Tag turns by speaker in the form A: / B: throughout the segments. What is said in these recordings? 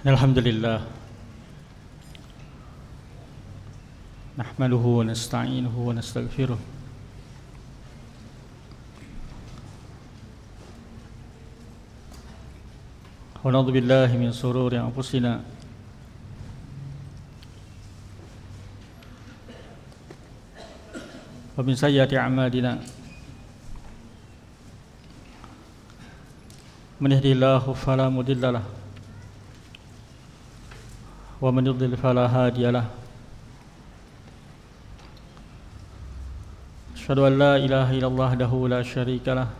A: Alhamdulillah nahmaduhu wa nasta'inuhu wa nastaghfiruh wa na'udzu billahi min shururi anfusina wa min sayyiati a'malina man yahdihillahu fala mudilla lahu wa man yudlil fala hadiya lahu asyhadu an la ilaha illallah wahdahu la syarika lah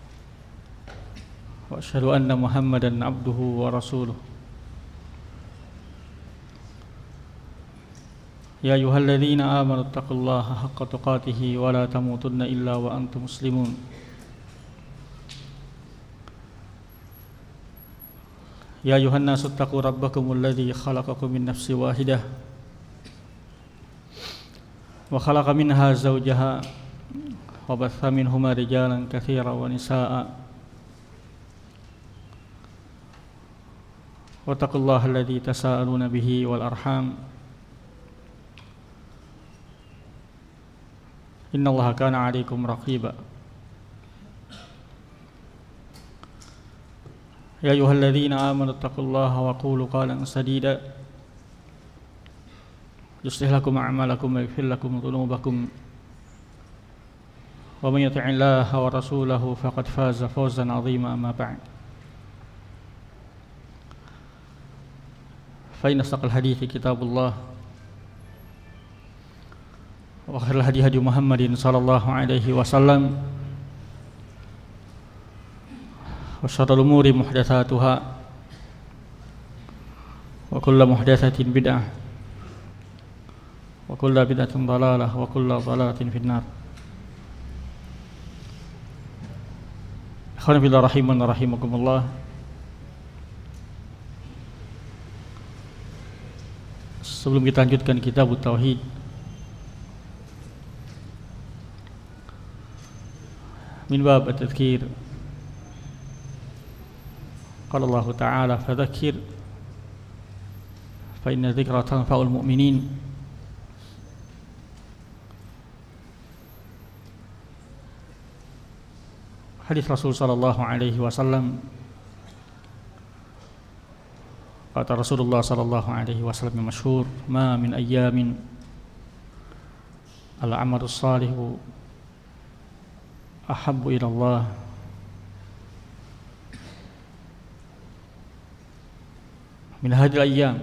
A: wa asyhadu anna muhammadan abduhu wa rasuluh ya ayyuhalladzina amanu taqullaha haqqa tuqatih wa la tamutunna illa wa antum muslimun ya ayuhan nasu taqu rabbakumul ladzi khalaqakum min nafsin wahidah wa khalaqa minha zawjaha wa batha minhuma rijalan katsiran wa nisaa'a wattaqullaha alladzi tasaaluna bihi wal arham innallaha kana 'alaikum raqiba ya ayyuhalladzina amanu taqullaha wa qulu qawlan sadida yuslih lakum a'malakum wa yaghfir lakum dhunubakum wa man yuti'illaha wa rasulahu faqad faza fawzan 'azima amma ba'd fa inna asdaqal hadithi kitabullah wa khairul hadi hadi Muhammadin sallallahu alaihi wasallam wa syarrul umuri muhdatsatuha wa kullu muhdatsatin bid'ah wa kullu bid'atin dhalalah wa kullu dhalalatin finnar. Ikhwan fillah rahiman wa rahimakumullah. Sebelum kita lanjutkan kitab tauhid, min bab at-tadhkir, qala Allah Ta'ala fadzakkir fa inna dzikra tanfa'ul mu'minin. Hadis Rasul sallallahu alaihi wasallam, kata Rasulullah sallallahu alaihi wasallam yang masyhur, ma min ayyamin al-amalu salihu ahabbu ila Allah min hadhil ayyam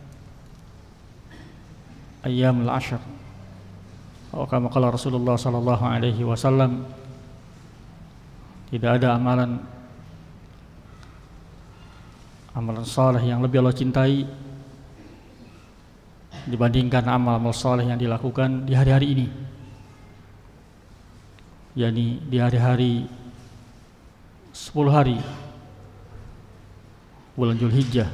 A: ayyamul ashr, atau kama qala Rasulullah sallallahu alaihi wasallam, tidak ada amalan saleh yang lebih Allah cintai dibandingkan amal saleh yang dilakukan di hari-hari ini, yakni di hari-hari 10 hari bulan Dzulhijjah.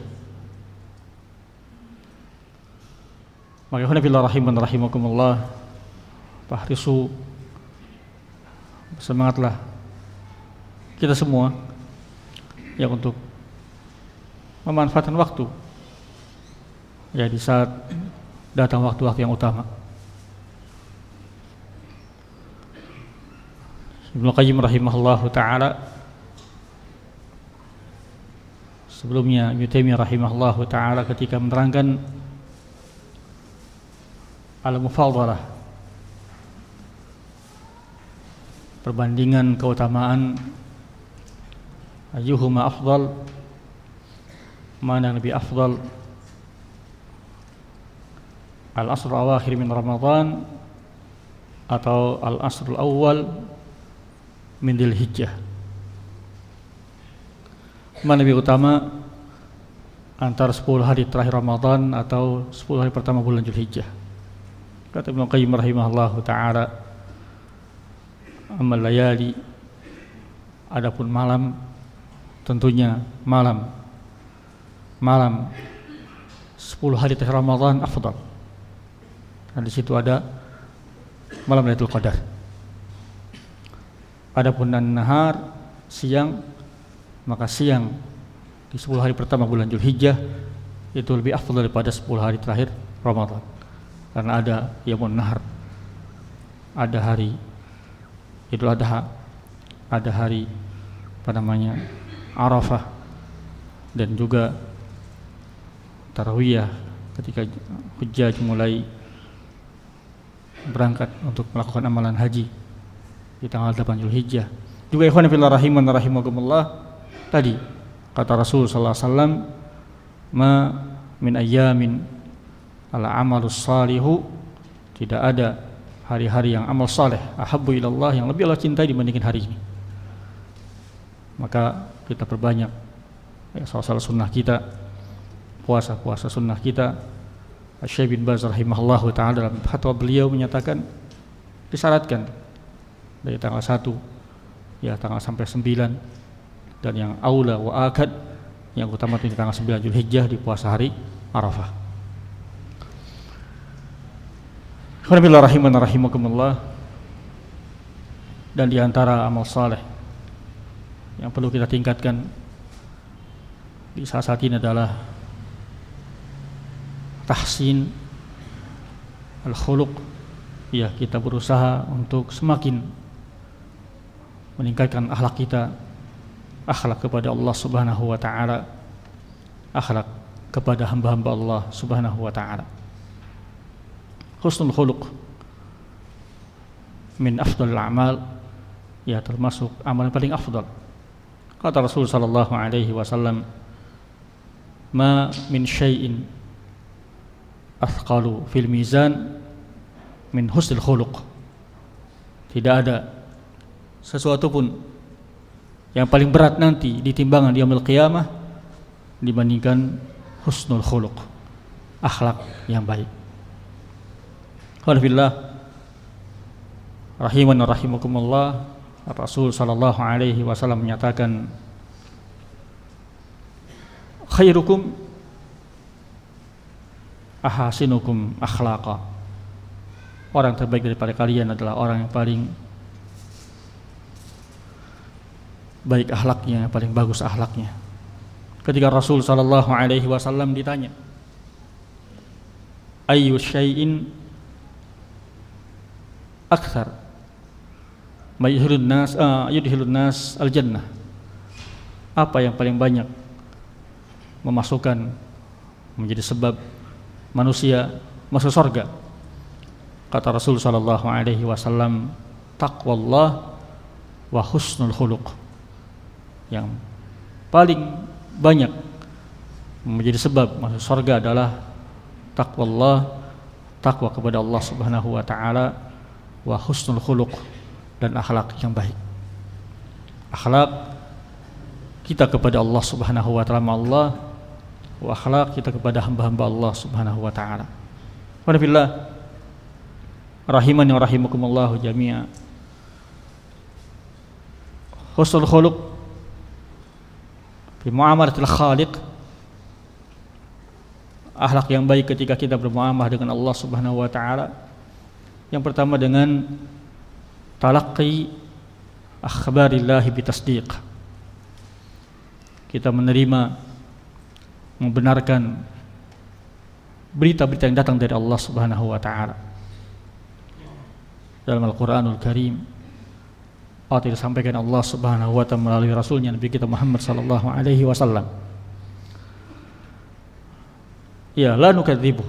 A: Maka ikhwan fillah rahiman rahimakumullah, fahrisu, semangatlah kita semua yang untuk memanfaatkan waktu ya di saat datang waktu-waktu yang utama. Ibnu Qayyim rahimahullahu ta'ala, sebelumnya Ibnu Taimiyah rahimahullahu ta'ala ketika menerangkan al-mufadhalah, perbandingan keutamaan, ayyuhuma afdal, mana yang lebih afdal, al-asr awakhir min Ramadan atau al-asr al-awwal min Dzulhijjah, mana lebih utama antara 10 hari terakhir Ramadan atau 10 hari pertama bulan Dzulhijjah. Kata Ibnu Qayyim rahimahullahu ta'ala, amal layali, adapun malam, tentunya malam 10 hari terakhir Ramadan afdal. Dan di situ ada malam Lailatul Qadar. Adapun an-nahar, siang, maka siang di 10 hari pertama bulan Dzulhijjah itu lebih afdal daripada 10 hari terakhir Ramadan. Karena ada Yaumul Nahar, ada hari Idul Adha, ada hari Arafah, dan juga Tarawiyah ketika Hujjaj mulai berangkat untuk melakukan amalan haji di tanggal 8 Zulhijjah. Juga ikhwan fillah rahiman rahimakumullah, tadi kata Rasul sallallahu alaihi wasallam, ma min ayyamin ala amalus salihu, tidak ada hari-hari yang amal saleh ahabbu ilallah, yang lebih Allah cintai dibandingkan hari ini. Maka kita perbanyak salah sunnah kita, puasa sunnah kita. Syekh bin Baz rahimahullahu ta'ala dalam fatwa beliau menyatakan disyaratkan dari tanggal 1 tanggal sampai 9, dan yang aula wa akad, yang utama itu di tanggal 9 Zulhijjah di puasa hari Arafah. Alhamdulillah rahiman rahimakumullah. Dan di antara amal saleh yang perlu kita tingkatkan di saat ini adalah tahsin al-khuluq. Kita berusaha untuk semakin meningkatkan akhlak kita, akhlak kepada Allah Subhanahu wa taala, akhlak kepada hamba-hamba Allah Subhanahu wa taala. Husnul khuluq min afdalil a'mal, termasuk amal yang paling afdal. Kata Rasul sallallahu alaihi wasallam, ma min syai'in athqalu fil mizan min husnul khuluq. Tidak ada sesuatu pun yang paling berat nanti di timbangan di yaumul qiyamah dibandingkan husnul khuluq, akhlak yang baik. Alhamdulillah rahiman wa rahimakumullah. Rasul sallallahu alaihi wasallam menyatakan, khairukum ahasinukum akhlaqa. Orang terbaik daripada kalian adalah orang yang paling baik akhlaknya, paling bagus akhlaknya. Ketika Rasul sallallahu alaihi wasallam ditanya, ayyu syai'in akthar ma yudkhilun nas al-jannah, apa yang paling banyak memasukkan, menjadi sebab manusia masuk surga? Kata Rasul sallallahu alaihi wasallam, taqwallah wa husnul khuluq. Yang paling banyak menjadi sebab masuk surga adalah taqwallah, takwa kepada Allah Subhanahu wa taala, wa husnul khuluq, dan akhlak yang baik. Akhlak kita kepada Allah Subhanahu wa taala Allah, wa akhlak kita kepada hamba-hamba Allah Subhanahu wa taala. Wa billah rahimani wa rahimakumullah jami'a. Husnul khuluq fi muamalatil khaliq, akhlak yang baik ketika kita bermuamalah dengan Allah Subhanahu wa taala. Yang pertama dengan talaqqi akhbarillahi bitasdiq. Kita menerima, membenarkan berita-berita yang datang dari Allah Subhanahu wa taala. Dalam Al-Qur'anul Karim apa yang disampaikan Allah Subhanahu wa taala melalui rasulnya Nabi kita Muhammad sallallahu alaihi wasallam. La nukadzibu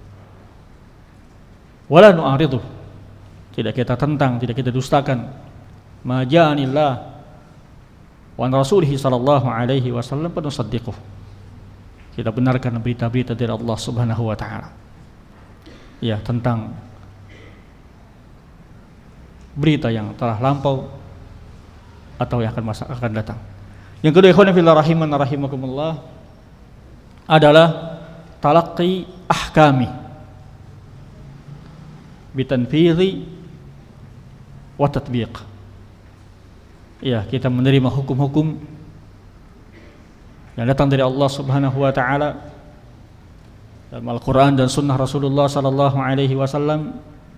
A: wa la nu'aridu. Tidak kita tentang, tidak kita dustakan ma ja'anillah wa rasulihi sallallahu alaihi wasallam penusaddiquh. Kita benarkan berita-berita dari Allah Subhanahu wa taala. Tentang berita yang telah lampau atau yang akan datang. Yang kedua, ikhwan fillah rahiman rahimakumullah, adalah talaqqi ahkami bitanfidhi wa tatbiq. Kita menerima hukum-hukum yang datang dari Allah Subhanahu wa taala dalam Al-Qur'an dan sunnah Rasulullah sallallahu alaihi wasallam,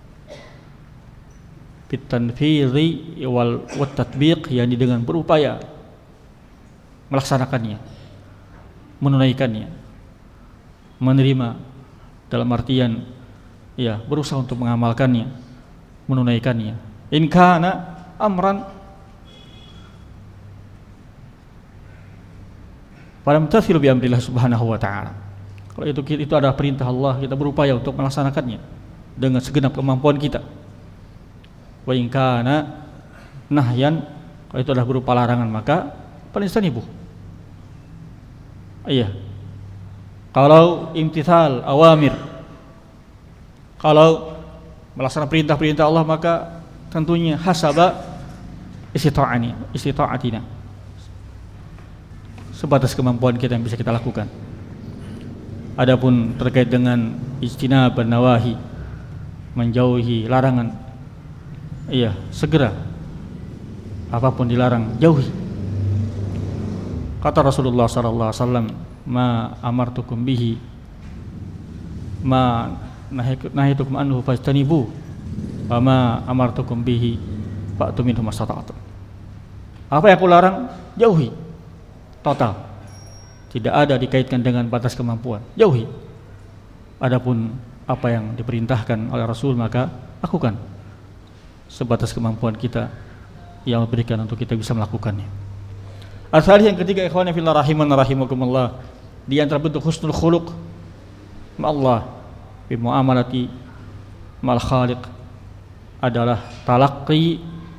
A: bitanfidhi wal tatbiq, yakni dengan berupaya melaksanakannya, menunaikannya. menerima dalam artian ya berusaha untuk mengamalkannya, menunaikannya. In kana amran falamtathilu bi amrillah subhanahu wa ta'ala. Kalau itu adalah perintah Allah, kita berupaya untuk melaksanakannya dengan segenap kemampuan kita. Wa in kana nahyan, kalau itu adalah berupa larangan, maka falistanibu. Iya. Kalau imtithal awamir, kalau melaksanakan perintah-perintah Allah, maka tentunya hasaba istita'atina, sebatas kemampuan kita yang bisa kita lakukan. Adapun terkait dengan ijtinab nawahi, menjauhi larangan, iya, segera apapun dilarang jauhi. Kata Rasulullah sallallahu alaihi wasallam, ma amartukum bihi ma nahitukum anhu fajtanibu wa ma amartukum bihi fa'tu minhu mastata'tum. Apa yang aku larang jauhi total, tidak ada dikaitkan dengan batas kemampuan, jauhi. Adapun apa yang diperintahkan oleh Rasul maka lakukan sebatas kemampuan kita yang diberikan untuk kita bisa melakukannya. Asal yang ketiga, ikhwan fillah rahiman rahimakumullah, di antara bentuk husnul khuluq ma Allah bi muamalati mal khaliq adalah talaqqi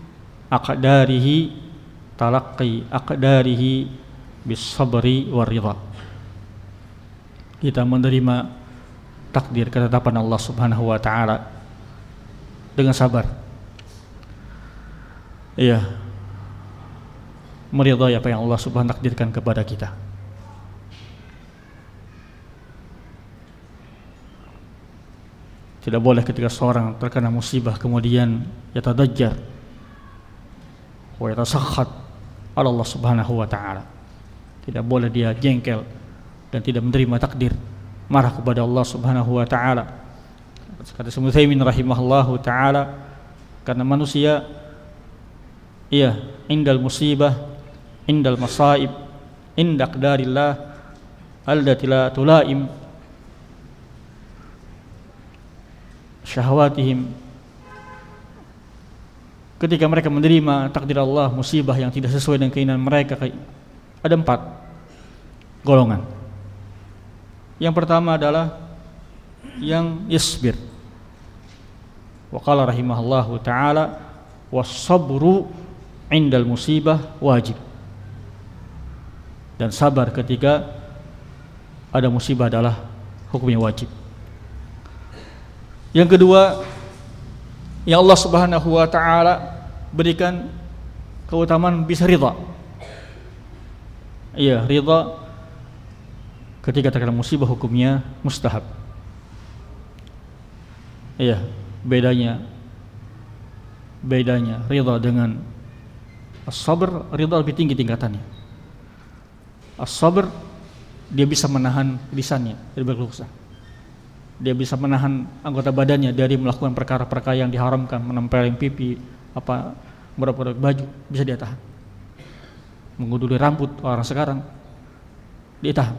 A: aqdarihi bis sabri war ridha. Kita menerima takdir ketetapan Allah Subhanahu wa taala dengan sabar. Iya, meridhai apa yang Allah Subhanahu takdirkan kepada kita. Tidak boleh ketika seorang terkena musibah kemudian yatadajjar wa yatasakhat ala Allah Subhanahu wa taala. Tidak boleh dia jengkel dan tidak menerima takdir, marah kepada Allah Subhanahu wa taala. Kata Ibnu Utsaimin rahimahullahu taala, karena manusia indal musibah, indal masaib, inda aqdarillah allati la tulaim syahwatihim. Ketika mereka menerima takdir Allah, musibah yang tidak sesuai dengan keinginan mereka, ada 4 golongan. Yang pertama adalah yang yasbir. Wa qala rahimahullahu taala was-sabru indal musibah wajib. Dan sabar ketika ada musibah adalah hukumnya wajib. Yang kedua, yang Allah Subhanahu wa taala berikan keutamaan bisa ridha. Iya, ridha ketika terkena musibah hukumnya mustahab. Iya, bedanya ridha dengan as-sabr. Ridha lebih tinggi tingkatannya. As-sabr dia bisa menahan lisannya dari berkeluh kesah. Dia bisa menahan anggota badannya dari melakukan perkara-perkara yang diharamkan, menempelin pipi, beberapa baju bisa dia tahan. Menguduli rambut orang sekarang dia tahan.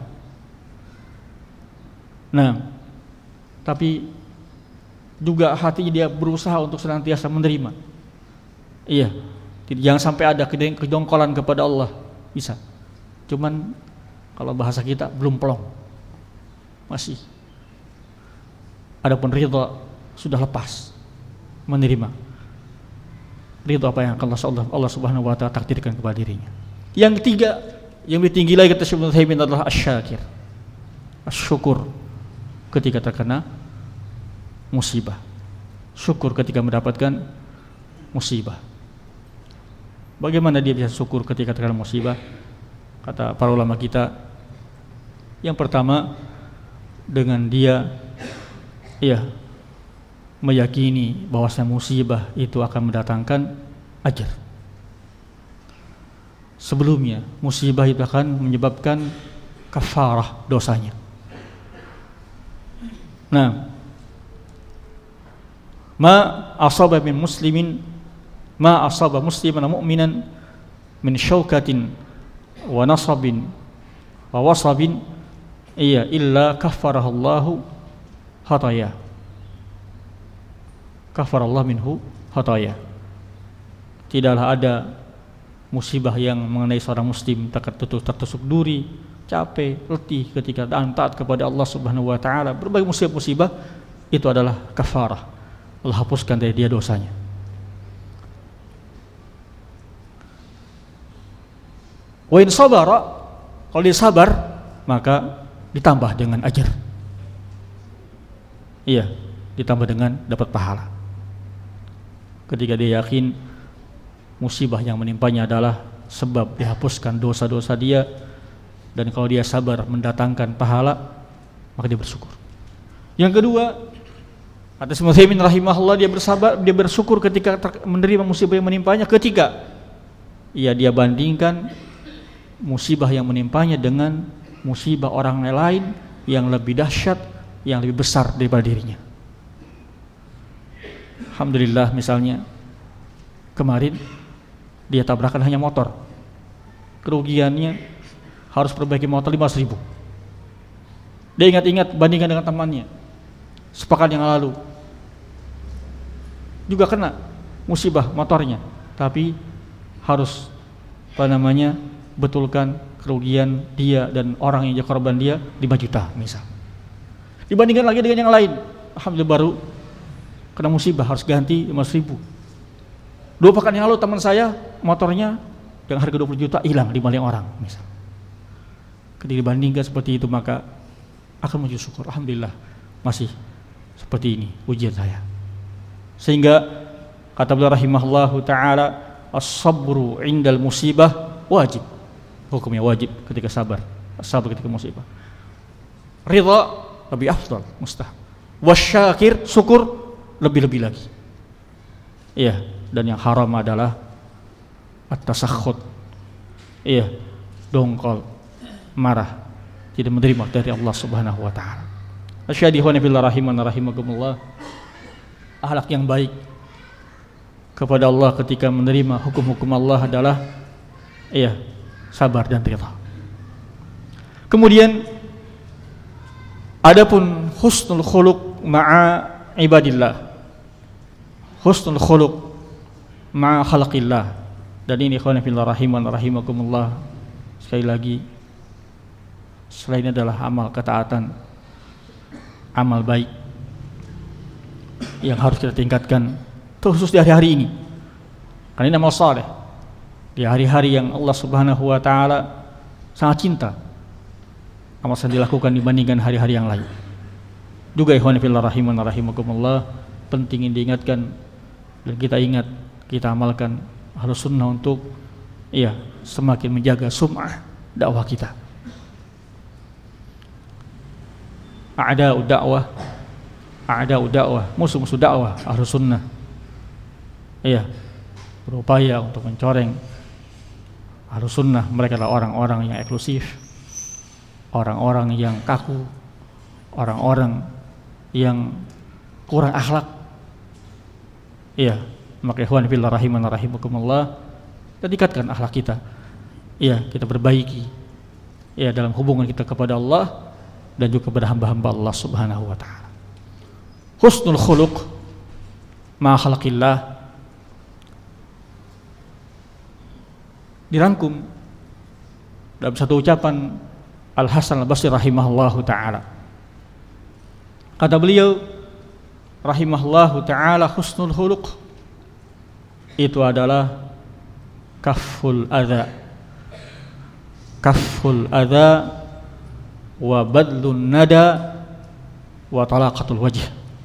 A: Nah, tapi juga hatinya dia berusaha untuk senantiasa menerima. Iya, jangan sampai ada kedongkolan kepada Allah, bisa. Cuman kalau bahasa kita belum plong, masih. Adapun ridha sudah lepas, menerima ridha apa yang Allah Subhanahu wa taala takdirkan kepada dirinya. Yang ketiga, yang lebih tinggi lagi kata Syekh Ibnu Utsaimin adalah asyakir, asyukur ketika terkena musibah, syukur ketika mendapatkan musibah. Bagaimana dia bisa syukur ketika terkena musibah? Kata para ulama kita, yang pertama dengan dia meyakini bahwasanya musibah itu akan mendatangkan ajar. Sebelumnya musibah itu akan menyebabkan kafarah dosanya. Nah, ma asaba musliman mu'minan min syaukatin wa nasabin wa wasabin Iya, illa kaffarahallahu khataya. Kafarallahu minhu khataya. Tidaklah ada musibah yang mengenai seorang muslim tertusuk duri, capek, letih ketika taat kepada Allah Subhanahu wa taala. Berbagai musibah itu adalah kafarah. Allah hapuskan dari dia dosanya. Wa in sabara, kalau dia sabar maka ditambah dengan ajar. Iya, ditambah dengan dapat pahala. Ketika dia yakin musibah yang menimpanya adalah sebab dihapuskan dosa-dosa dia, dan kalau dia sabar mendatangkan pahala, maka dia bersyukur. Yang kedua, atas Muthaimin rahimahullah, dia bersyukur ketika menerima musibah yang menimpanya, ketika dia bandingkan musibah yang menimpanya dengan musibah orang lain yang lebih dahsyat, yang lebih besar daripada dirinya. Alhamdulillah, misalnya kemarin dia tabrakan hanya motor, kerugiannya harus perbaiki motor 500.000. Dia ingat-ingat bandingkan dengan temannya sepekan yang lalu juga kena musibah motornya, tapi harus betulkan kerugian dia dan orang yang jadi korban dia 5 juta misal. Dibandingkan lagi dengan yang lain, alhamdulillah baru kena musibah harus ganti 500.000. 2 pekan yang lalu teman saya motornya yang harga 20 juta hilang di maling orang misal. Ketika dibandingkan seperti itu, maka akan mengucap syukur, alhamdulillah masih seperti ini ujian saya. Sehingga kata beliau rahimahullahu taala, as-sabru 'indal musibah wajib. Hukumnya wajib ketika sabar ketika musibah. Ridha lebih afdal, mustahab. Wasyakir, syukur lebih-lebih lagi. Iya, dan yang haram adalah at-tasakhut. Iya, dongkol, marah, tidak menerima dari Allah Subhanahu wa taala. Asyhadu an la rahimakumullah. Akhlak yang baik kepada Allah ketika menerima hukum-hukum Allah adalah sabar dan ridha. Kemudian adapun husnul khuluq ma'a ibadillah, husnul khuluq ma'a khalqillah, dan ini ikhwan fillah rahimakumullah, sekali lagi selain adalah amal ketaatan, amal baik yang harus kita tingkatkan khusus di hari-hari ini, karena ini amal saleh di hari-hari yang Allah Subhanahu wa taala sangat cinta. Amal yang dilakukan dibandingkan hari-hari yang lain. Juga ikhwan fillah rahimakumullah, penting diingatkan dan kita ingat, kita amalkan harus sunnah untuk semakin menjaga sum'ah dakwah kita. A'da'u dakwah, musuh-musuh dakwah harus sunnah. Berupaya untuk mencoreng harus sunnah. Mereka adalah orang-orang yang eksklusif, orang-orang yang kaku, orang-orang yang kurang akhlak. Maka ikhwan fillah rahimakumullah, kita tingkatkan akhlak kita. Kita perbaiki dalam hubungan kita kepada Allah dan juga kepada hamba-hamba Allah Subhanahu wa taala. Husnul khuluq ma'a khalqillah dirangkum dalam satu ucapan Al-Hasan Al-Basri rahimahullahu ta'ala. Kata beliau rahimahullahu ta'ala, husnul khuluq itu adalah kafful adha wa badlun nada wa talaqatul wajh.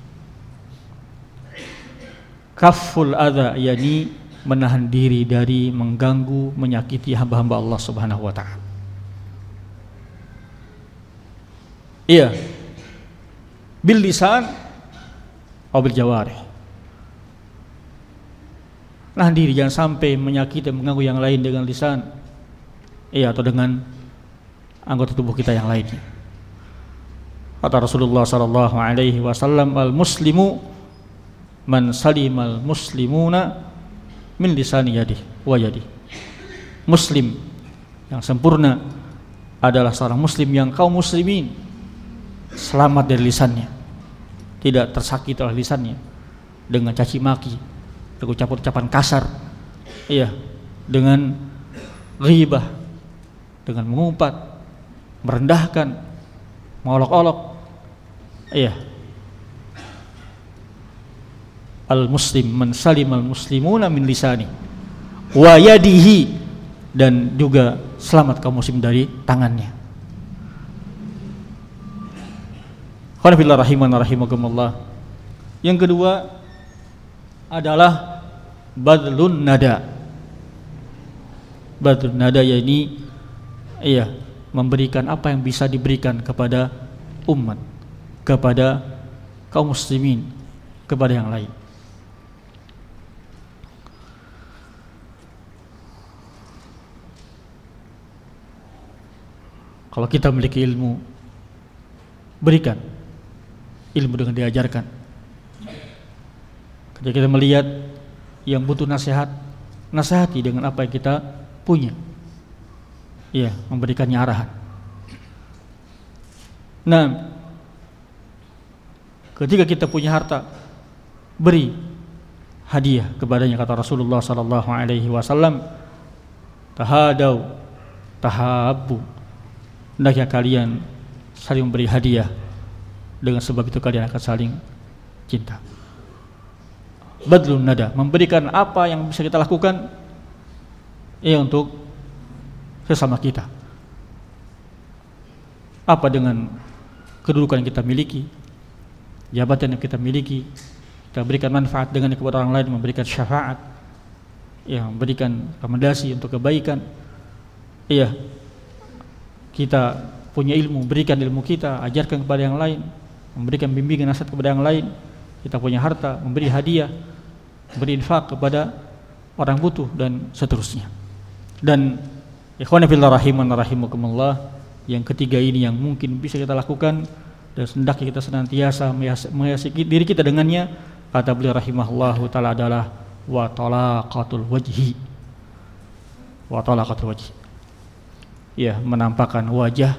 A: Kafful adha yakni menahan diri dari mengganggu, menyakiti hamba-hamba Allah Subhanahu wa taala. Bil lisan atau bil jawarih. Nahan diri, jangan sampai menyakiti, mengganggu yang lain dengan lisan, atau dengan anggota tubuh kita yang lainnya. Kata Rasulullah sallallahu alaihi wasallam, al-muslimu man salimal muslimuna min lisani yadihi wa yadihi. Muslim yang sempurna adalah seorang muslim yang kaum muslimin selamat dari lisannya, tidak tersakiti oleh lisannya dengan caci maki, dengan ucapan kasar, dengan ghibah, dengan mengumpat, merendahkan, mengolok-olok. Al-muslim man salimal muslimuna min lisani wa yadihi, dan juga selamat kaum muslim dari tangannya. Qul rahiman rahimakumullah. Yang kedua adalah badlun nada. Badlun nada yakni memberikan apa yang bisa diberikan kepada umat, kepada kaum muslimin, kepada yang lain. Kalau kita memiliki ilmu, berikan ilmu dengan diajarkan. Ketika kita melihat yang butuh nasihat, nasihati dengan apa yang kita punya. Memberikannya arahan. Nah, ketika kita punya harta, beri hadiah kepadanya. Kata Rasulullah sallallahu alaihi wasallam, tahadau tahabbu. Hendaknya kalian saling memberi hadiah, dengan sebab itu kalian akan saling cinta. Badlun nada, memberikan apa yang bisa kita lakukan untuk sesama kita. Apa dengan kedudukan yang kita miliki, jabatan yang kita miliki, kita berikan manfaat dengan kepada orang lain, memberikan syafaat, memberikan rekomendasi untuk kebaikan. Kita punya ilmu, berikan ilmu kita, ajarkan kepada yang lain, memberikan bimbingan nasihat kepada yang lain. Kita punya harta, memberi hadiah, memberi infak kepada orang butuh, dan seterusnya. Dan ikhwan fillah rahiman rahimakumullah, yang ketiga ini yang mungkin bisa kita lakukan dan hendaknya kita senantiasa menghiasi diri kita dengannya. Kata beliau rahimahullahu taala adalah wa talaqatul wajhi. Wa talaqatul wajhi, menampakkan wajah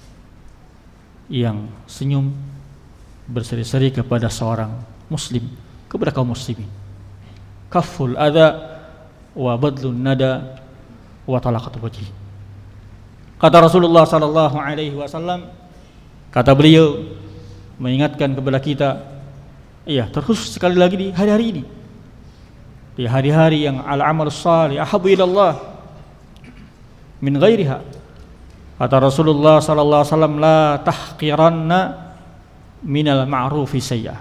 A: yang senyum, berseri-seri kepada seorang muslim, kepada kaum muslimin. Kaful adha wa badlun nada wa talaqatul wajhi. Kata Rasulullah sallallahu alaihi wasallam, kata beliau mengingatkan kepada kita, terkhusus sekali lagi di hari-hari ini, di hari-hari yang al-amal salih ahabbu ilallah min ghairiha. Kata Rasulullah sallallahu alaihi wasallam, la tahqiranna minal ma'rufi sayya.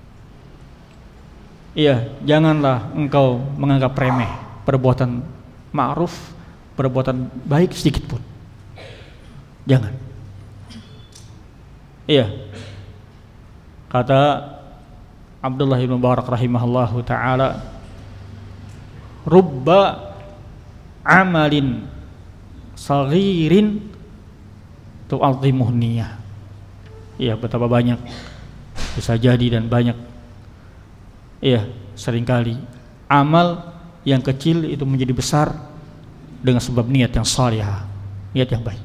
A: Janganlah engkau menganggap remeh perbuatan ma'ruf, perbuatan baik sedikit pun. Jangan. Kata Abdullah bin Mubarak rahimahullahu taala, rubba amalin saghirin tu'azzimuh niyah. Betapa banyak bisa jadi dan banyak seringkali amal yang kecil itu menjadi besar dengan sebab niat yang salihah, niat yang baik.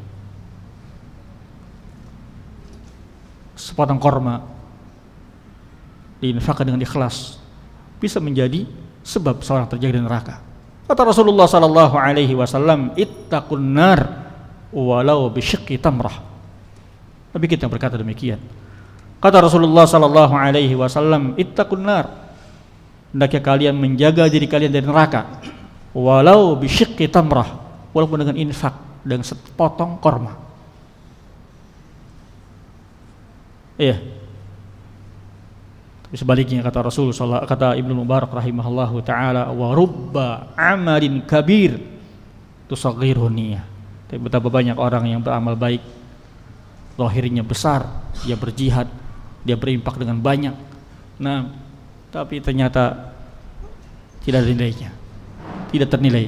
A: Sepotong korma diinfakkan dengan ikhlas bisa menjadi sebab seorang terjaga dari neraka. Kata Rasulullah sallallahu alaihi wasallam, ittaqun nar walau bisyiqqi tamrah. Tapi kita berkata demikian. Kata Rasulullah sallallahu alaihi wasallam, ittaqun nar, hendaknya kalian menjaga diri kalian dari neraka, walau bisyiqqi tamrah, walaupun dengan infak, dengan sepotong korma. Tapi sebaliknya kata Rasulullah, kata Ibnu Mubarak rahimahullahu taala, wa rubba amalin kabir tusaghiru niyah. Tapi betapa banyak orang yang beramal baik, zahirnya besar, dia berjihad, dia berimpak dengan banyak, tapi ternyata tidak ada nilainya, tidak ternilai.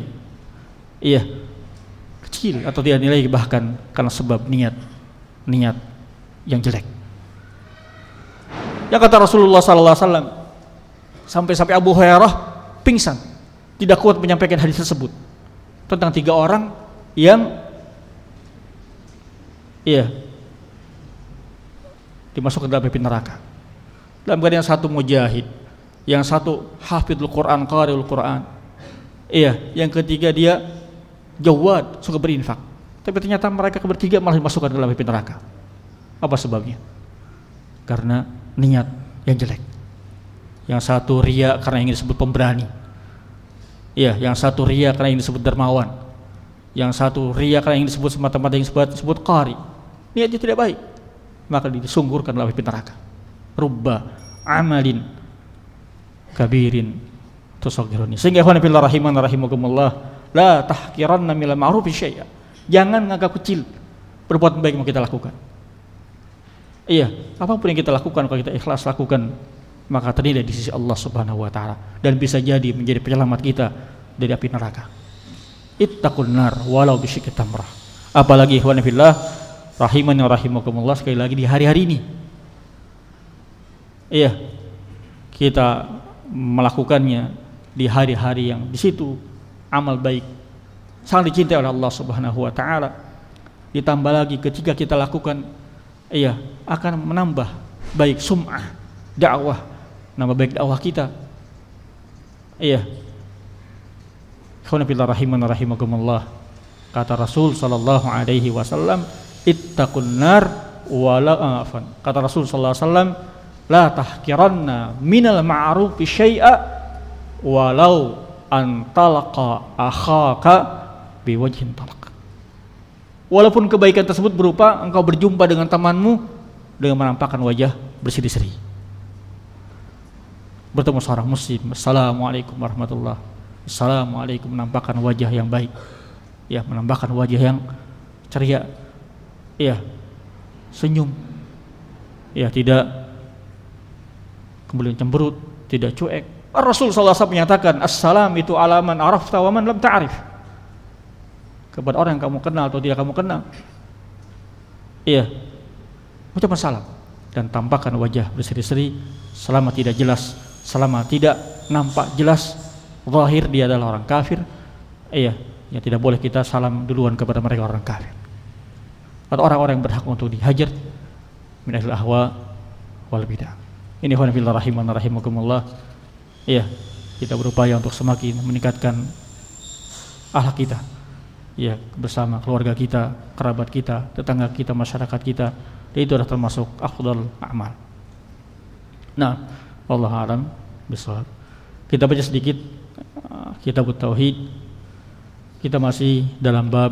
A: Kecil atau tidak nilai, bahkan karena sebab niat yang jelek. Yang kata Rasulullah sallallahu alaihi wasallam, sampai Abu Hurairah pingsan, tidak kuat menyampaikan hadis tersebut tentang 3 orang yang dimasukkan dalam api neraka. Dalam keadaan yang satu mujahid, yang satu hafidul Quran, qari'ul Quran. Iya, yang ketiga dia jawad, suka berinfak. Tapi ternyata mereka bertiga malah dimasukkan dalam api neraka. Apa sebabnya? Karena niat yang jelek. Yang satu riya karena ingin disebut pemberani. Iya, yang satu riya karena ingin disebut dermawan. Yang satu riya karena ingin disebut semata-mata yang disebut qari. Niatnya tidak baik, maka disungkurkan dalam api neraka. Rubba amalin kabirin tusaghiruni. Sehingga ikhwan fillah rahimana rahimakumullah, la tahqiranna minal ma'rufi syai'a. Jangan menganggap kecil perbuatan baik yang kita lakukan. Iya, apapun yang kita lakukan, kalau kita ikhlas lakukan, maka ternilai di sisi Allah Subhanahu wa taala dan bisa jadi menjadi penyelamat kita dari api neraka. Ittaqun nar walau bisyikki tamrah. Apalagi ikhwan fillah rahimani wa rahimakumullah, sekali lagi di hari-hari ini. Iya, kita melakukannya di hari-hari yang di situ amal baik sangat dicintai oleh Allah Subhanahu wa taala. Ditambah lagi ketika kita lakukan, iya, akan menambah baik sum'ah dakwah, nambah baik dakwah kita. Iya. Ikhwan fillah rahimana rahimakumullah, kata Rasul sallallahu alaihi wasallam, ittaqun nar wala afan. Kata Rasul sallallahu alaihi wasallam, la tahqiranna minal ma'rufi syai'a walau an talaqa akhaka biwajhin talaq. Walaupun kebaikan tersebut berupa engkau berjumpa dengan temanmu dengan menampakkan wajah berseri-seri. Bertemu seorang muslim, assalamualaikum warahmatullahi, assalamualaikum, menampakkan wajah yang baik, ya, menampakkan wajah yang ceria, ya, senyum, ya, tidak kemudian cemberut, tidak cuek. Rasul sallallahu alaihi wasallam menyatakan, assalam itu alaman arafta wa man lam ta'rif. Kepada orang yang kamu kenal atau tidak kamu kenal, iya, ucapan salam dan tampakkan wajah berseri-seri selama tidak jelas, selama tidak nampak jelas zahir dia adalah orang kafir, iya, yang tidak boleh kita salam duluan kepada mereka orang kafir atau orang-orang yang berhak untuk dihajar min ahlil ahwa wal bidah. Ini ikhwan fillah rahimana rahimakumullah. Iya, kita berupaya untuk semakin meningkatkan akhlak kita, ya, bersama keluarga kita, kerabat kita, tetangga kita, masyarakat kita. Dan itu adalah termasuk afdal amal. Nah, wallahu a'lam bishawab. Kita baca sedikit kitab tauhid. Kita masih dalam bab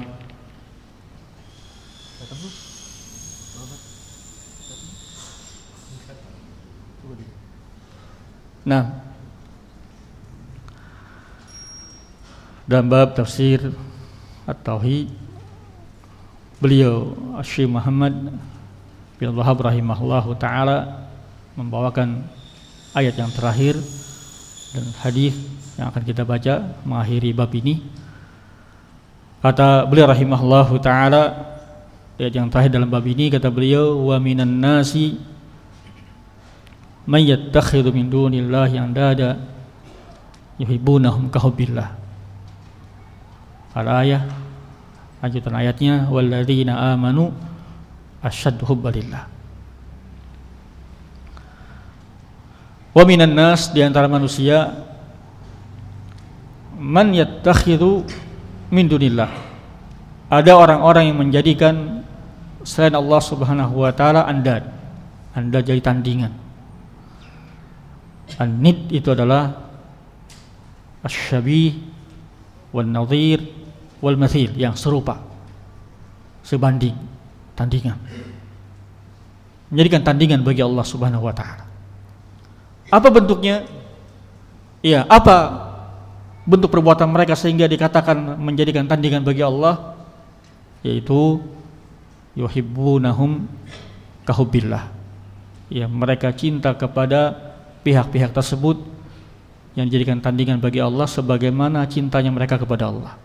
A: dalam bab tafsir at-tauhid, beliau Syekh Muhammad bin Wahab rahimahullahu taala membawakan ayat yang terakhir dan hadis yang akan kita baca mengakhiri bab ini. Kata beliau rahimahullahu taala, ayat yang terakhir dalam bab ini, kata beliau, wa minan nasi may yattakhidhu min dunillahi andada yuhibbunahum ka hubbillah. Al-ayah, lanjutan ayatnya, walladzina amanu asyaddu hubbalillah. Wa minan nas, di antara manusia, man yattakhidhu min dunillah, ada orang-orang yang menjadikan selain Allah Subhanahu wa taala andad. Andad jadi tandingan. An-nid itu adalah asy-syabih wan nadhir wal mathil, yang serupa, sebanding, tandingan. Menjadikan tandingan bagi Allah Subhanahu wa taala. Apa bentuknya? Iya, apa bentuk perbuatan mereka sehingga dikatakan menjadikan tandingan bagi Allah? Yaitu yuhibbunahum kahubbillah. Ya, mereka cinta kepada pihak-pihak tersebut yang dijadikan tandingan bagi Allah sebagaimana cintanya mereka kepada Allah.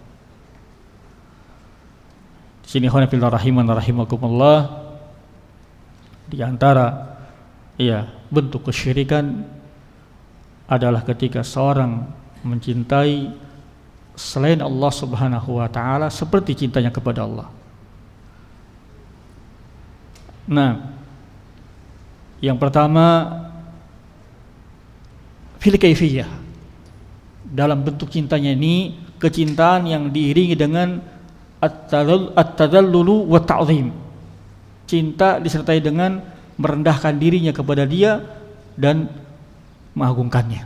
A: Di sini khana fillah rahiman rahimakumullah, di antara bentuk kesyirikan adalah ketika seorang mencintai selain Allah Subhanahu wa taala seperti cintanya kepada Allah. Nah, Yang pertama, fil kaifiyah. Dalam bentuk cintanya ini kecintaan yang diiringi dengan at-tadallulu wa ta'zim. Cinta disertai dengan merendahkan dirinya kepada dia dan mengagungkannya.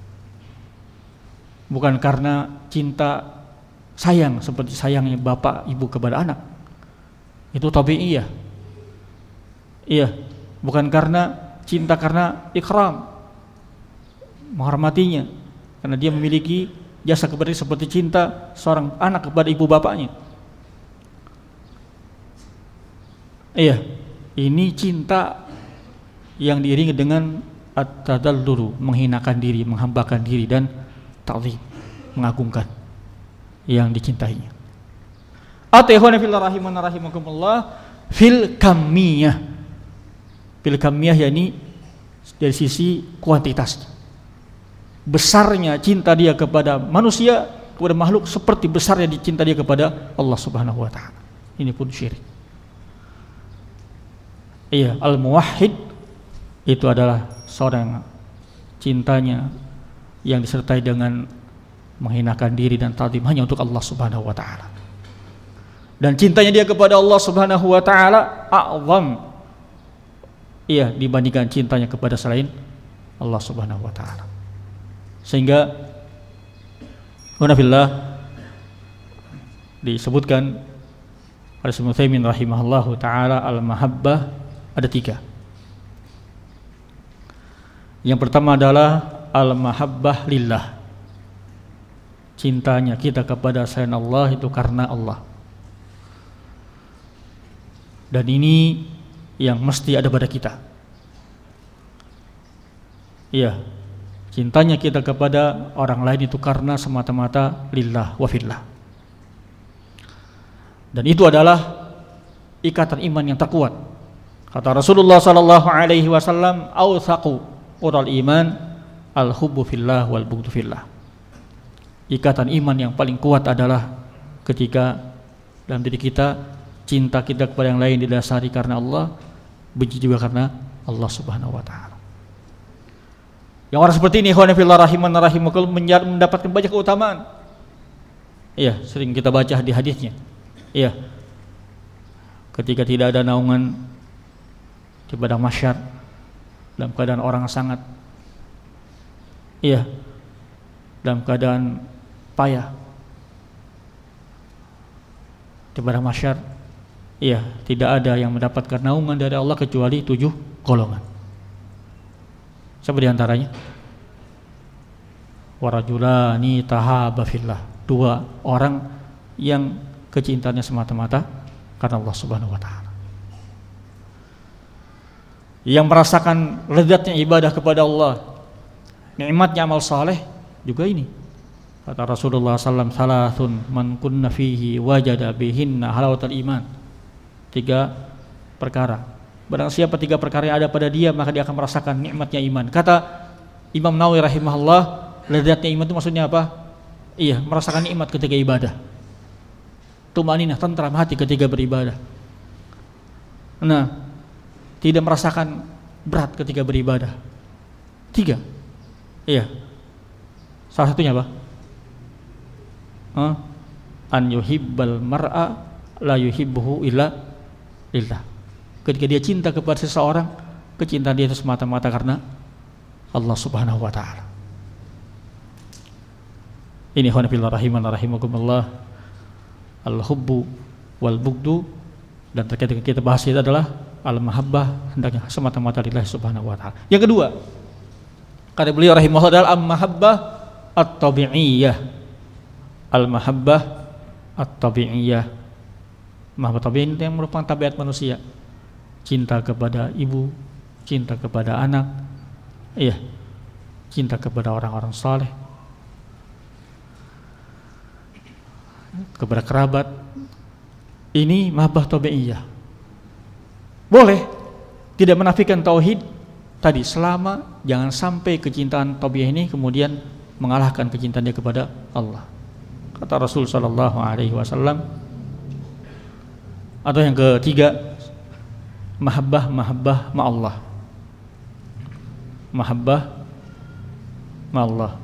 A: Bukan karena cinta sayang seperti sayangnya bapak ibu kepada anak. Itu tabi'iyah. Iya, bukan karena cinta karena ikram, menghormatinya karena dia memiliki jasa kepada dia seperti cinta seorang anak kepada ibu bapaknya. Iya, ini cinta yang diiringi dengan at-tadallulu, menghinakan diri, menghambakan diri, dan ta'zim, mengagungkan yang dicintainya. Atihuna fil rahiman rahimakumullah fil kamiyah. Fil kamiyah yakni dari sisi kuantitas. Besarnya cinta dia kepada manusia, kepada makhluk seperti besarnya cinta dia kepada Allah Subhanahu wa taala. Ini pun syirik. Iya, al-muwahhid itu adalah seorang cintanya yang disertai dengan menghinakan diri dan ta'zim hanya untuk Allah Subhanahu wa taala. Dan cintanya dia kepada Allah Subhanahu wa taala a'zam, iya, dibandingkan cintanya kepada selain Allah Subhanahu wa taala. Sehingga Alhamdulillah disebutkan oleh Ibnu Utsaimin rahimahullahu taala al-mahabbah ada 3. Yang pertama adalah al-mahabbah lillah. Cintanya kita kepada selain Allah itu karena Allah. Dan ini yang mesti ada pada kita. Iya, cintanya kita kepada orang lain itu karena semata-mata lillah wa fillah. Dan itu adalah ikatan iman yang terkuat. Kata Rasulullah sallallahu alaihi wasallam, "Autsaqu ural iman al-hubbu fillah wal bughdu fillah." Ikatan iman yang paling kuat adalah ketika dalam diri kita cinta kita kepada yang lain didasari karena Allah, benci juga karena Allah Subhanahu wa taala. Yang orang seperti ini ikhwan fillah rahiman rahimakumullah mendapatkan banyak keutamaan. Iya, sering kita baca di hadisnya. Iya. Ketika tidak ada naungan di padang mahsyar dalam keadaan orang sangat dalam keadaan payah di padang mahsyar, tidak ada yang mendapatkan naungan dari Allah kecuali 7 golongan. Siapa di antaranya? Warajulani tahaba fillah, 2 orang yang kecintaannya semata-mata karena Allah Subhanahu wa taala. Yang merasakan lezatnya ibadah kepada Allah, nikmatnya amal saleh juga ini. Kata Rasulullah sallallahu alaihi wasallam, "Salasun man kunna fihi wajada bihinna halawatal iman." 3 perkara. Barang siapa 3 perkara yang ada pada dia, maka dia akan merasakan nikmatnya iman. Kata Imam Nawawi rahimahullah, lezatnya iman itu maksudnya apa? Iya, merasakan nikmat ketika ibadah. Tumaninah, tentram hati ketika beribadah. Nah, tidak merasakan berat ketika beribadah. 3. Iya. Salah satunya apa? An yuhibbal mar'a la yuhibbuhu illa lillah. Ketika dia cinta kepada seseorang, kecintaan dia itu semata-mata karena Allah Subhanahu wa taala. Ini ikhwan fillah rahiman rahimakumullah, al-hubbu wal bughdu, dan terkait dengan kita bahas itu adalah al-mahabbah, hendaknya semata-mata lillahi Subhanahu wa taala. Yang kedua, kata beliau rahimahullah, adalah al-mahabbah at-tabi'iyah. Al-mahabbah at-tabi'iyah. Mahabbah tabi'iyah yang merupakan tabiat manusia. Cinta kepada ibu, cinta kepada anak, cinta kepada orang-orang saleh, kepada kerabat. Ini mahabbah tabi'iyah. Boleh, tidak menafikan tauhid tadi, selama jangan sampai kecintaan tabi'iyah ini kemudian mengalahkan kecintaan dia kepada Allah. Kata Rasul sallallahu alaihi wasallam. Atau yang ketiga, mahabbah ma'allah. mahabbah ma'allah.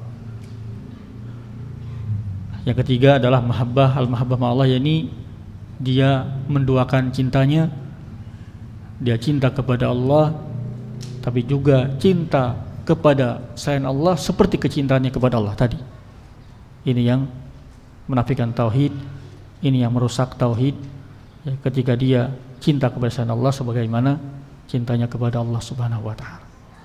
A: Yang ketiga adalah al-mahabbah ma'allah, yakni dia menduakan cintanya, dia cinta kepada Allah tapi juga cinta kepada selain Allah seperti kecintaannya kepada Allah tadi. Ini yang menafikan tauhid, ini yang merusak tauhid, ya, ketika dia cinta kepada selain Allah sebagaimana cintanya kepada Allah Subhanahu wa taala.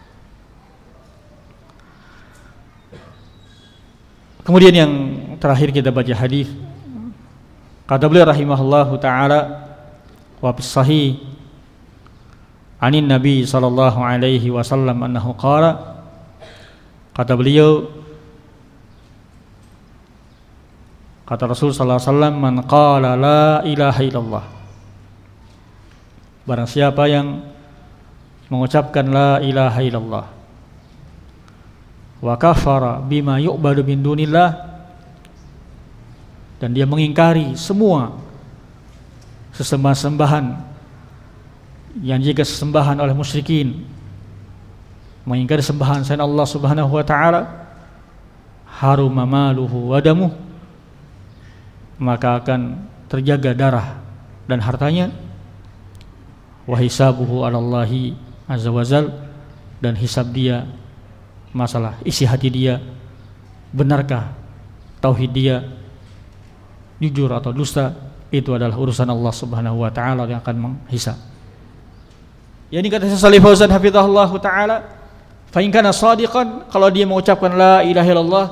A: Kemudian yang terakhir kita baca hadis, kata beliau rahimahullahu taala, wa bis sahih anin Nabi sallallahu alaihi wasallam annahu qala, kata beliau, kata Rasul sallallahu alaihi wasallam, man qala la ilaha illallah, barang siapa yang mengucapkan la ilaha illallah, wa kafara bima yu'badu min dunillah, dan dia mengingkari semua sesembahan-sembahan yang juga sesembahan oleh musyrikin, mengingkari sembahan selain Allah Subhanahu wa taala, haruma maluhu wa damuh, maka akan terjaga darah dan hartanya, wa hisabuhu 'ala Allahi azza wajal, dan hisab dia, masalah isi hati dia, benarkah tauhid dia, jujur atau dusta, itu adalah urusan Allah Subhanahu wa taala yang akan menghisab. Yani kata Syekh Shalih Fauzan hafizahullah taala, fa in kana shadiqan, kalau dia mengucapkan la ilaha illallah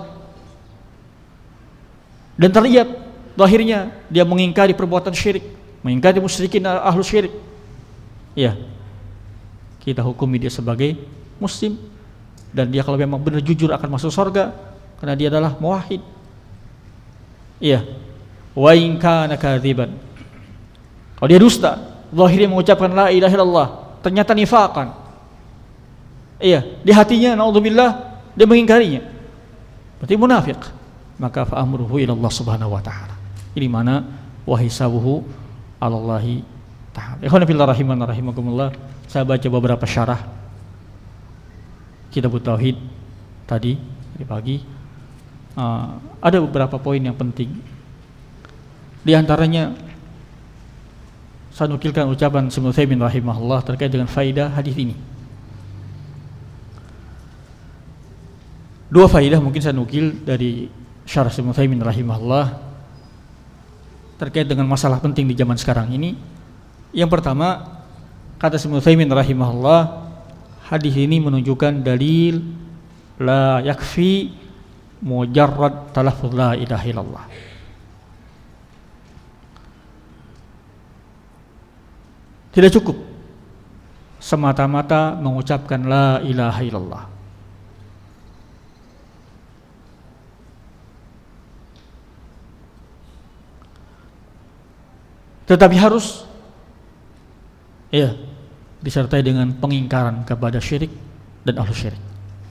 A: dan terlihat zahirnya dia mengingkari perbuatan syirik, mengingkari musyrikin ahlu syirik, ya, kita hukumi dia sebagai muslim, dan dia kalau memang benar jujur akan masuk surga karena dia adalah muwahhid. Iya. Wa in kana kadziban, kalau dia dusta, zahirnya mengucapkan la ilaha illallah, ternyata nifakan, iya, di hatinya naudzubillah dia mengingkarinya, berarti munafik, maka fa amruhu ila Allah Subhanahu wa taala. Ini mana wa hisabuhu 'ala Allah taala. Ikhwan fillah rahimana rahimakumullah, saya baca beberapa syarah Kitab Tauhid tadi pagi. Ada beberapa poin yang penting. Di antaranya saya nukilkan ucapan Syekh Utsaimin rahimahullah terkait dengan faedah hadis ini. Dua faedah mungkin saya nukil dari syarah Syekh Utsaimin rahimahullah terkait dengan masalah penting di zaman sekarang ini. Yang pertama, kata Syekh Utsaimin rahimahullah, hadis ini menunjukkan dalil la yakfi mujarrad talaffuz la ilaha illallah. Tidak cukup semata-mata mengucapkan la ilaha illallah. Tetapi harus, ya, disertai dengan pengingkaran kepada syirik dan ahlu syirik.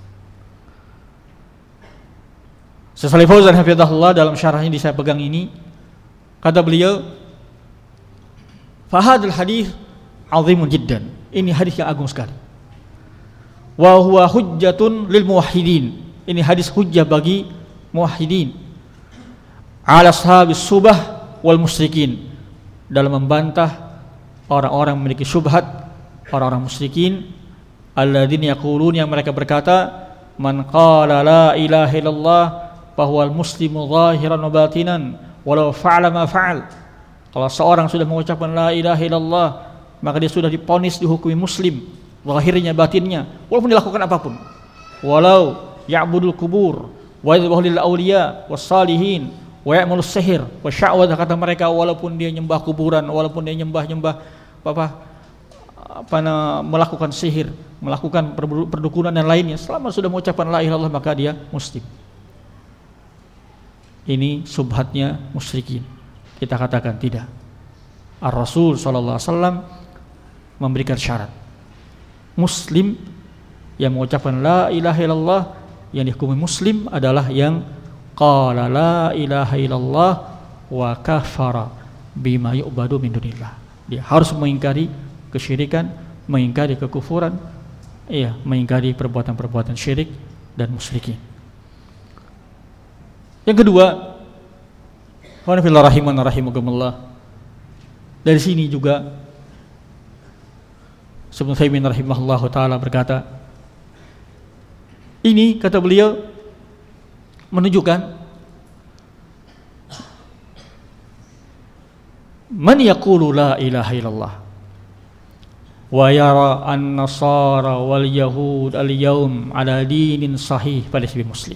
A: Syekh Shalih Fauzan hafizahullah dalam syarahnya di saya pegang ini, kata beliau, fahadul hadis azimun jiddan, ini hadis yang agung sekali. Wa huwa hujjatun lil muwahhidin, ini hadis hujjah bagi muwahhidin, ala ashabis subah wal musyrikin, dalam membantah orang-orang memiliki syubhat, orang-orang musyrikin, alladzina yaqulun, yang mereka berkata, man qala la ilaha illallah fahuwal muslimu zahiran wa batinan walau fa'ala ma fa'al. Kalau seorang sudah mengucapkan la ilaha illallah, maka dia sudah diponis dihukumi muslim, zahirnya batinnya, walaupun dilakukan apapun. Walau ya'budul kubur wa yadhbahu lil awliya was salihin wa ya'malus sihir wa sya'wad, kata mereka, walaupun dia nyembah kuburan, walaupun dia nyembah melakukan sihir, melakukan perdukunan dan lainnya, selama sudah mengucapkan la ilaha illallah maka dia muslim. Ini subhatnya musyrikin. Kita katakan tidak. Ar-Rasul sallallahu alaihi wasallam memberikan syarat. Muslim yang mengucapkan la ilaha illallah, yang dihukumi muslim adalah yang qala la ilaha illallah wa kafara bima yu'badu min dunillah. Dia harus mengingkari kesyirikan, mengingkari kekufuran, mengingkari perbuatan-perbuatan syirik dan musyrikin. Yang kedua, rahimakumullah, dari sini juga Ibnu Utsaimin rahimahullahu taala berkata, ini kata beliau menunjukkan man yaqulu la ilaha illallah wa yara an-nasara wal yahud al-yawm ala dinin sahih falaysa bi muslim.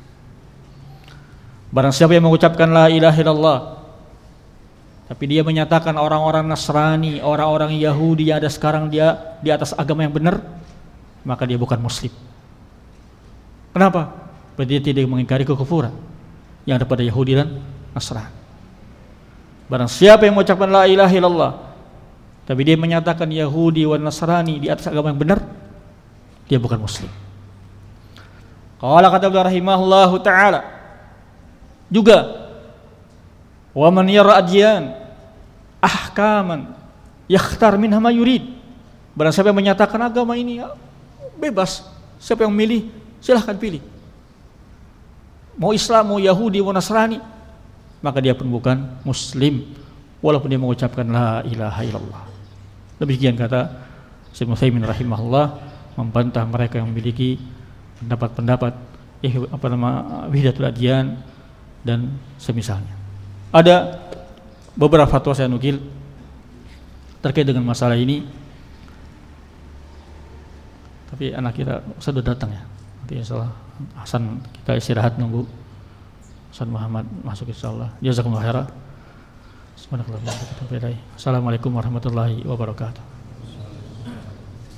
A: Barang siapa yang mengucapkan la ilaha illallah tapi dia menyatakan orang-orang Nasrani, orang-orang Yahudi yang ada sekarang dia di atas agama yang benar, maka dia bukan muslim. Kenapa? Berarti dia tidak mengingkari kekufuran yang ada pada Yahudi dan Nasrani. Barang siapa yang mengucapkan la ilaha illallah tapi dia menyatakan Yahudi dan Nasrani di atas agama yang benar, dia bukan muslim. Qala kata beliau rahimahullahu taala juga, wa man yara adyan ahkaman yakhtar minha ma yurid. Barang siapa yang menyatakan agama ini bebas, siapa yang milih silahkan pilih, mau Islam, mau Yahudi, mau Nasrani, maka dia pun bukan muslim walaupun dia mengucapkan la ilaha illallah. Demikian kata Ibnu Utsaimin rahimahullah membantah mereka yang memiliki pendapat-pendapat wahdatul adyan dan semisalnya. Ada beberapa fatwa saya nukil terkait dengan masalah ini, tapi anak kita sudah datang ya. Nanti insyaallah Hasan kita istirahat nunggu Hasan Muhammad masuk insyaallah. Jazakumullah khairan. Assalamualaikum warahmatullahi wabarakatuh.